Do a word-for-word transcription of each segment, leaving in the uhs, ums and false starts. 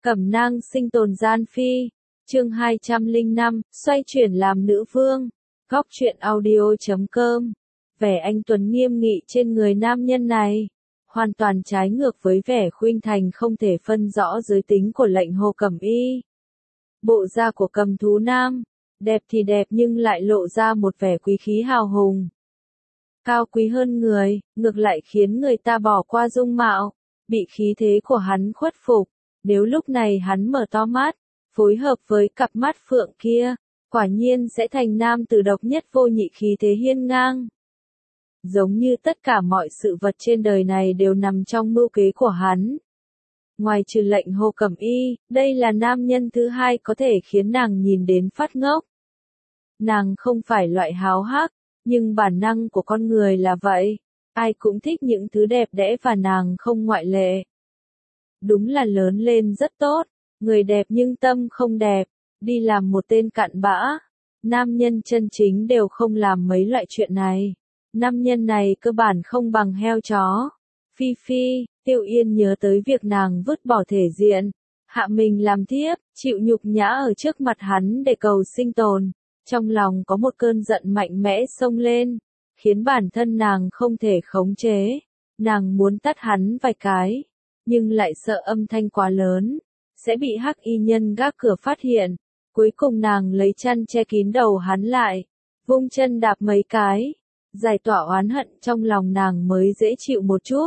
Cẩm nang sinh tồn gian phi. Chương hai trăm lẻ năm, xoay chuyển làm nữ vương. Góc truyện audio chấm com. Vẻ anh tuấn nghiêm nghị trên người nam nhân này, hoàn toàn trái ngược với vẻ khuynh thành không thể phân rõ giới tính của lệnh Hồ Cẩm Y. Bộ da của cầm thú nam, đẹp thì đẹp nhưng lại lộ ra một vẻ quý khí hào hùng. Cao quý hơn người, ngược lại khiến người ta bỏ qua dung mạo, bị khí thế của hắn khuất phục. Nếu lúc này hắn mở to mắt, phối hợp với cặp mắt phượng kia, quả nhiên sẽ thành nam tử độc nhất vô nhị khí thế hiên ngang. Giống như tất cả mọi sự vật trên đời này đều nằm trong mưu kế của hắn. Ngoài trừ lệnh Hồ Cẩm Y, đây là nam nhân thứ hai có thể khiến nàng nhìn đến phát ngốc. Nàng không phải loại háo hắc, nhưng bản năng của con người là vậy. Ai cũng thích những thứ đẹp đẽ và nàng không ngoại lệ. Đúng là lớn lên rất tốt, người đẹp nhưng tâm không đẹp, đi làm một tên cặn bã. Nam nhân chân chính đều không làm mấy loại chuyện này. Nam nhân này cơ bản không bằng heo chó. Phi Phi, Tiêu Yên nhớ tới việc nàng vứt bỏ thể diện, hạ mình làm thiếp, chịu nhục nhã ở trước mặt hắn để cầu sinh tồn. Trong lòng có một cơn giận mạnh mẽ xông lên, khiến bản thân nàng không thể khống chế. Nàng muốn tát hắn vài cái, nhưng lại sợ âm thanh quá lớn, sẽ bị hắc y nhân gác cửa phát hiện. Cuối cùng nàng lấy chăn che kín đầu hắn lại, vung chân đạp mấy cái, giải tỏa oán hận trong lòng nàng mới dễ chịu một chút.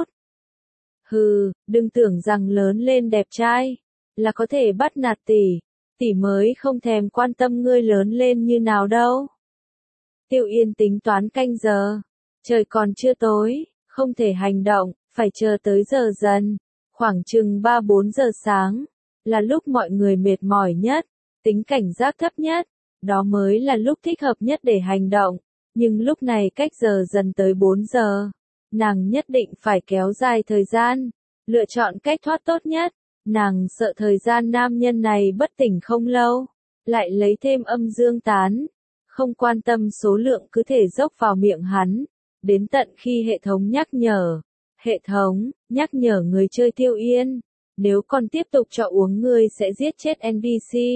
Hừ, đừng tưởng rằng lớn lên đẹp trai là có thể bắt nạt tỷ, tỷ mới không thèm quan tâm ngươi lớn lên như nào đâu. Tiêu Yên tính toán canh giờ, trời còn chưa tối, không thể hành động, phải chờ tới giờ dần, khoảng chừng ba bốn giờ sáng, là lúc mọi người mệt mỏi nhất, tính cảnh giác thấp nhất, đó mới là lúc thích hợp nhất để hành động. Nhưng lúc này cách giờ dần tới bốn giờ, nàng nhất định phải kéo dài thời gian, lựa chọn cách thoát tốt nhất. Nàng sợ thời gian nam nhân này bất tỉnh không lâu, lại lấy thêm âm dương tán, không quan tâm số lượng cứ thể dốc vào miệng hắn, đến tận khi hệ thống nhắc nhở. Hệ thống, nhắc nhở người chơi Tiêu Yên, nếu còn tiếp tục cho uống ngươi sẽ giết chết en pê xê.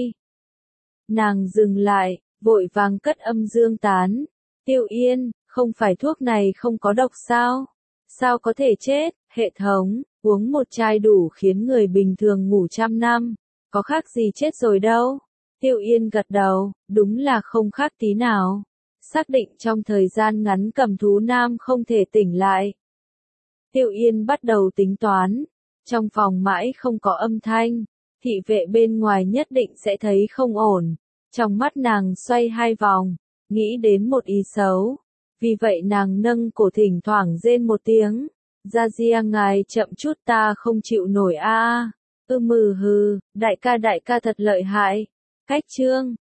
Nàng dừng lại, vội vàng cất âm dương tán. Tiêu Yên, không phải thuốc này không có độc sao? Sao có thể chết? Hệ thống, uống một chai đủ khiến người bình thường ngủ trăm năm, có khác gì chết rồi đâu. Tiêu Yên gật đầu, đúng là không khác tí nào. Xác định trong thời gian ngắn cầm thú nam không thể tỉnh lại. Tiêu Yên bắt đầu tính toán, trong phòng mãi không có âm thanh, thị vệ bên ngoài nhất định sẽ thấy không ổn. Trong mắt nàng xoay hai vòng, nghĩ đến một ý xấu, vì vậy nàng nâng cổ thỉnh thoảng rên một tiếng. Gia Gia ngài chậm chút ta không chịu nổi a. Ư mừ hừ, đại ca đại ca thật lợi hại. Cách chương,